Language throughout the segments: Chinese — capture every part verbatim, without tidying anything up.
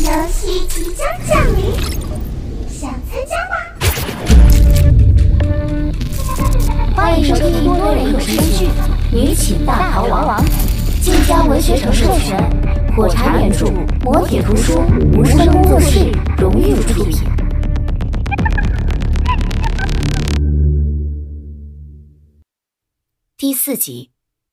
游戏即将降临，想参加吗？ 欢迎收听多人有声剧《女寝大逃亡》，晋江文学城授权，火柴原著，磨铁图书，无声工作室荣誉出品。第四集。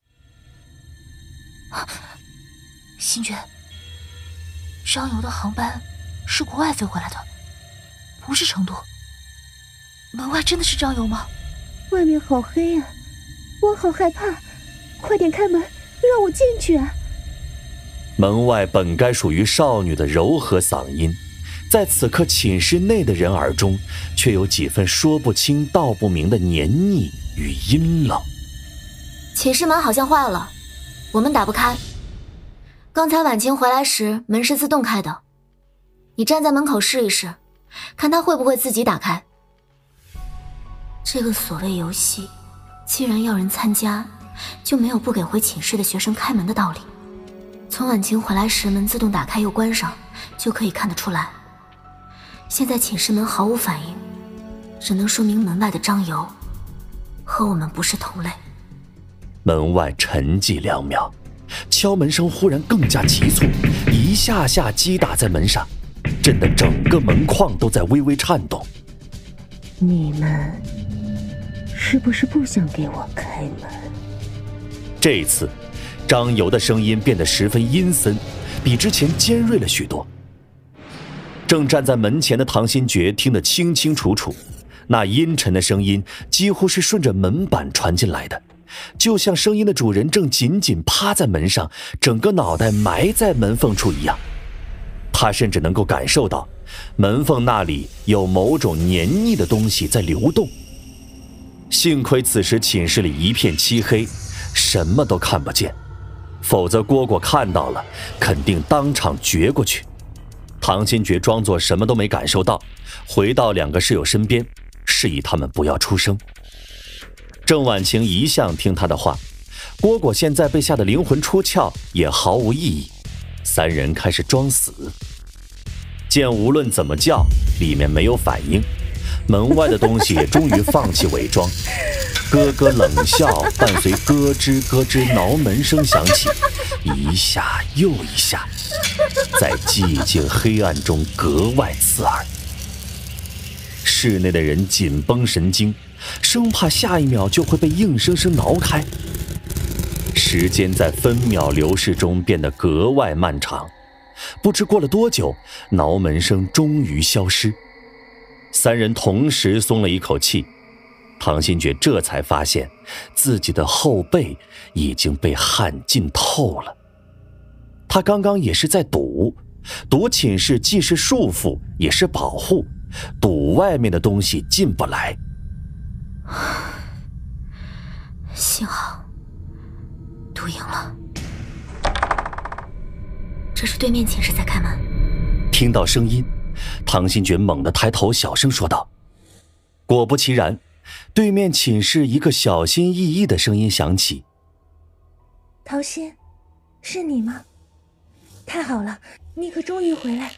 星爵，张游的航班是国外飞回来的，不是成都。门外真的是张游吗？ 外面好黑啊，我好害怕，快点开门，让我进去啊！ 门外本该属于少女的柔和嗓音，在此刻寝室内的人耳中，却有几分说不清道不明的黏腻与阴冷。 寝室门好像坏了，我们打不开。刚才婉晴回来时，门是自动开的。你站在门口试一试，看她会不会自己打开。这个所谓游戏，既然要人参加，就没有不给回寝室的学生开门的道理。从婉晴回来时门自动打开又关上，就可以看得出来。现在寝室门毫无反应，只能说明门外的张游和我们不是同类。 门外沉寂两秒，敲门声忽然更加急促，一下下击打在门上，震得整个门框都在微微颤动。 你们是不是不想给我开门？ 这一次张游的声音变得十分阴森，比之前尖锐了许多。正站在门前的唐新觉听得清清楚楚，那阴沉的声音几乎是顺着门板传进来的，就像声音的主人正紧紧趴在门上，整个脑袋埋在门缝处一样。他甚至能够感受到门缝那里有某种黏腻的东西在流动。幸亏此时寝室里一片漆黑，什么都看不见，否则蝈蝈看到了肯定当场撅过去。唐新觉装作什么都没感受到，回到两个室友身边，示意他们不要出声。郑婉晴一向听他的话，蝈蝈现在被吓得灵魂出窍，也毫无异议。三人开始装死，见无论怎么叫里面没有反应，门外的东西也终于放弃伪装，咯咯冷笑伴随咯吱咯吱挠门声响起，一下又一下，在寂静黑暗中格外刺耳。室内的人紧绷神经，生怕下一秒就会被硬生生挠开。时间在分秒流逝中变得格外漫长，不知过了多久，挠门声终于消失。三人同时松了一口气，唐新觉这才发现自己的后背已经被汗浸透了。他刚刚也是在赌，赌寝室既是束缚也是保护，赌外面的东西进不来。 幸好赌赢了。这是对面寝室在开门。 听到声音，唐新觉猛地抬头小声说道。果不其然，对面寝室一个小心翼翼的声音响起。 陶心，是你吗？太好了，你可终于回来。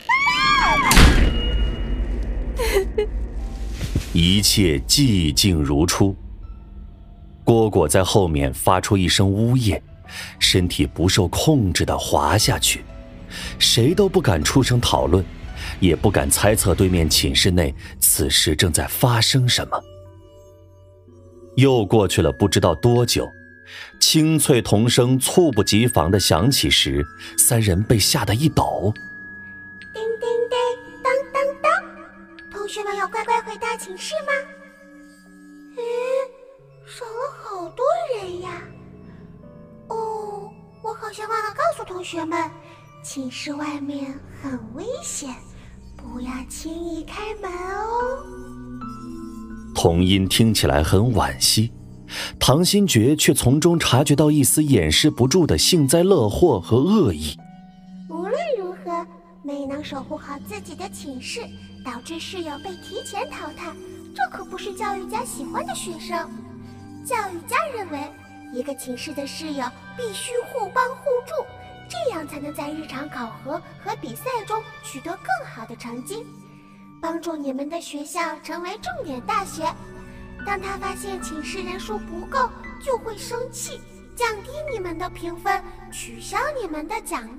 一切寂静如初。蝈蝈在后面发出一声呜咽，身体不受控制地滑下去，谁都不敢出声讨论，也不敢猜测对面寝室内此时正在发生什么。又过去了不知道多久，清脆童声猝不及防地响起时，三人被吓得一抖。 叮叮叮，当当当，同学们要乖乖回到寝室吗？咦，少了好多人呀！哦，我好像忘了告诉同学们，寝室外面很危险，不要轻易开门哦。 童音听起来很惋惜，唐新觉却从中察觉到一丝掩饰不住的幸灾乐祸和恶意。 无论如何，没能守护好自己的寝室，导致室友被提前淘汰，这可不是教育家喜欢的学生。教育家认为，一个寝室的室友必须互帮互助，这样才才能在日常考核和比赛中取得更好的成绩，帮助你们的学校成为重点大学。当他发现寝室人数不够，就会生气，降低你们的评分，取消你们的奖励。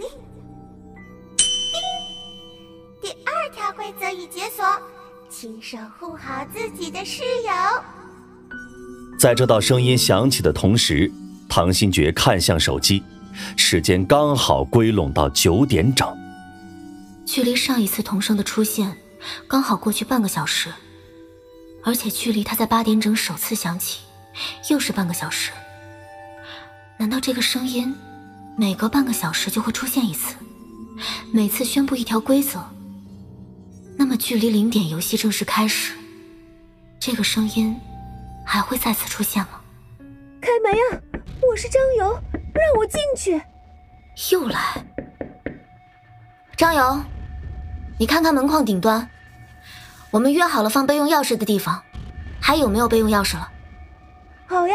第二条规则已解锁，请守护好自己的室友。 在这道声音响起的同时，唐新觉看向手机，时间刚好归拢到九点整。 距离上一次童声的出现刚好过去半个小时，而且距离他在八点整首次响起又是半个小时。难道这个声音每隔半个小时就会出现一次，每次宣布一条规则？那么距离零点游戏正式开始，这个声音还会再次出现吗？ 开门呀！我是张游，让我进去。 又来。张游，你看看门框顶端，我们约好了放备用钥匙的地方，还有没有备用钥匙了？ 好呀。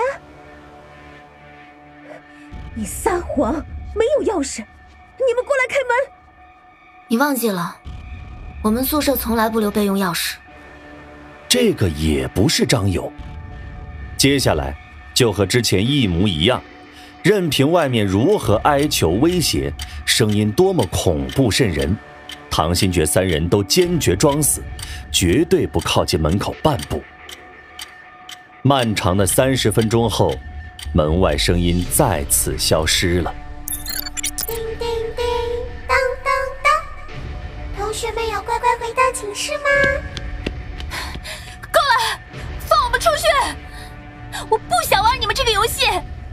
你撒谎，没有钥匙，你们过来开门。 你忘记了，我们宿舍从来不留备用钥匙。 这个也不是张友。接下来就和之前一模一样，任凭外面如何哀求威胁，声音多么恐怖瘆人，唐新觉三人都坚决装死，绝对不靠近门口半步。漫长的三十分钟后，门外声音再次消失了。 叮叮叮，当当当，同学们有乖乖回到寝室吗？ 够了，放我们出去！我不想玩你们这个游戏。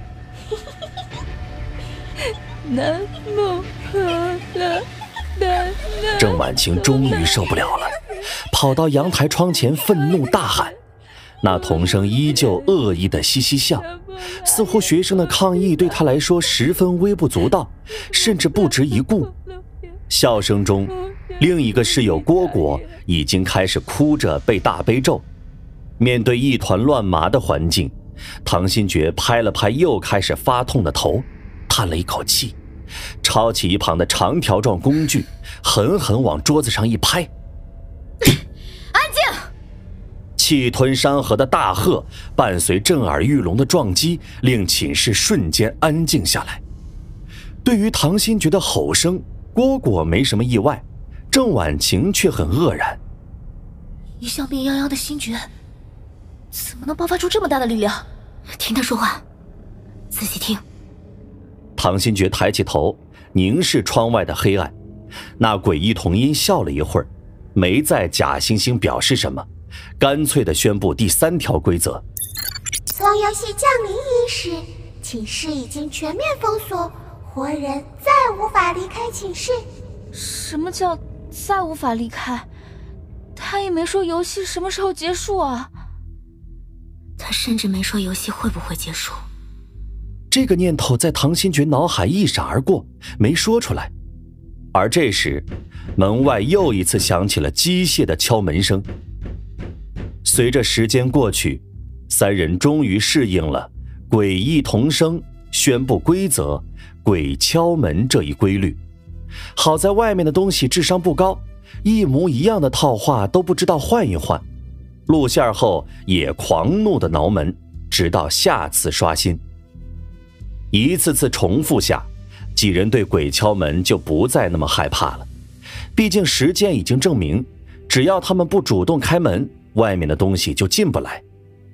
南无阿弥郑婉晴终于受不了了，跑到阳台窗前愤怒大喊。那童声依旧恶意的嘻嘻笑，似乎学生的抗议对他来说十分微不足道，甚至不值一顾。笑声中，另一个室友蝈蝈已经开始哭着背大悲咒。面对一团乱麻的环境，唐新觉拍了拍又开始发痛的头，叹了一口气，抄起一旁的长条状工具，狠狠往桌子上一拍。 安静！ 气吞山河的大喝伴随震耳欲聋的撞击，令寝室瞬间安静下来。对于唐新觉的吼声，蝈蝈没什么意外，郑婉晴却很愕然。 一向病殃殃的新觉，怎么能爆发出这么大的力量？ 听他说话，仔细听。 唐新觉抬起头，凝视窗外的黑暗。那诡异童音笑了一会儿，没再假惺惺表示什么，干脆地宣布第三条规则： 从游戏降临伊始，寝室已经全面封锁，活人再无法离开寝室。 什么叫再无法离开？他也没说游戏什么时候结束啊。 他甚至没说游戏会不会结束。 这个念头在唐新觉脑海一闪而过，没说出来。而这时，门外又一次响起了机械的敲门声。随着时间过去，三人终于适应了诡异童声宣布规则、鬼敲门这一规律。好在外面的东西智商不高，一模一样的套话都不知道换一换。露馅后也狂怒的挠门，直到下次刷新。一次次重复下，几人对鬼敲门就不再那么害怕了。毕竟时间已经证明，只要他们不主动开门，外面的东西就进不来。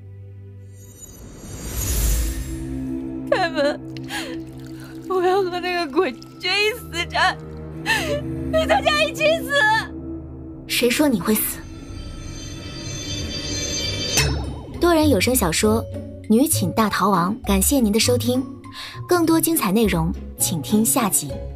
开门！我要和那个鬼决一死战，与大家一起死！ 谁说你会死？多人有声小说《女寝大逃亡》，感谢您的收听，更多精彩内容请听下集。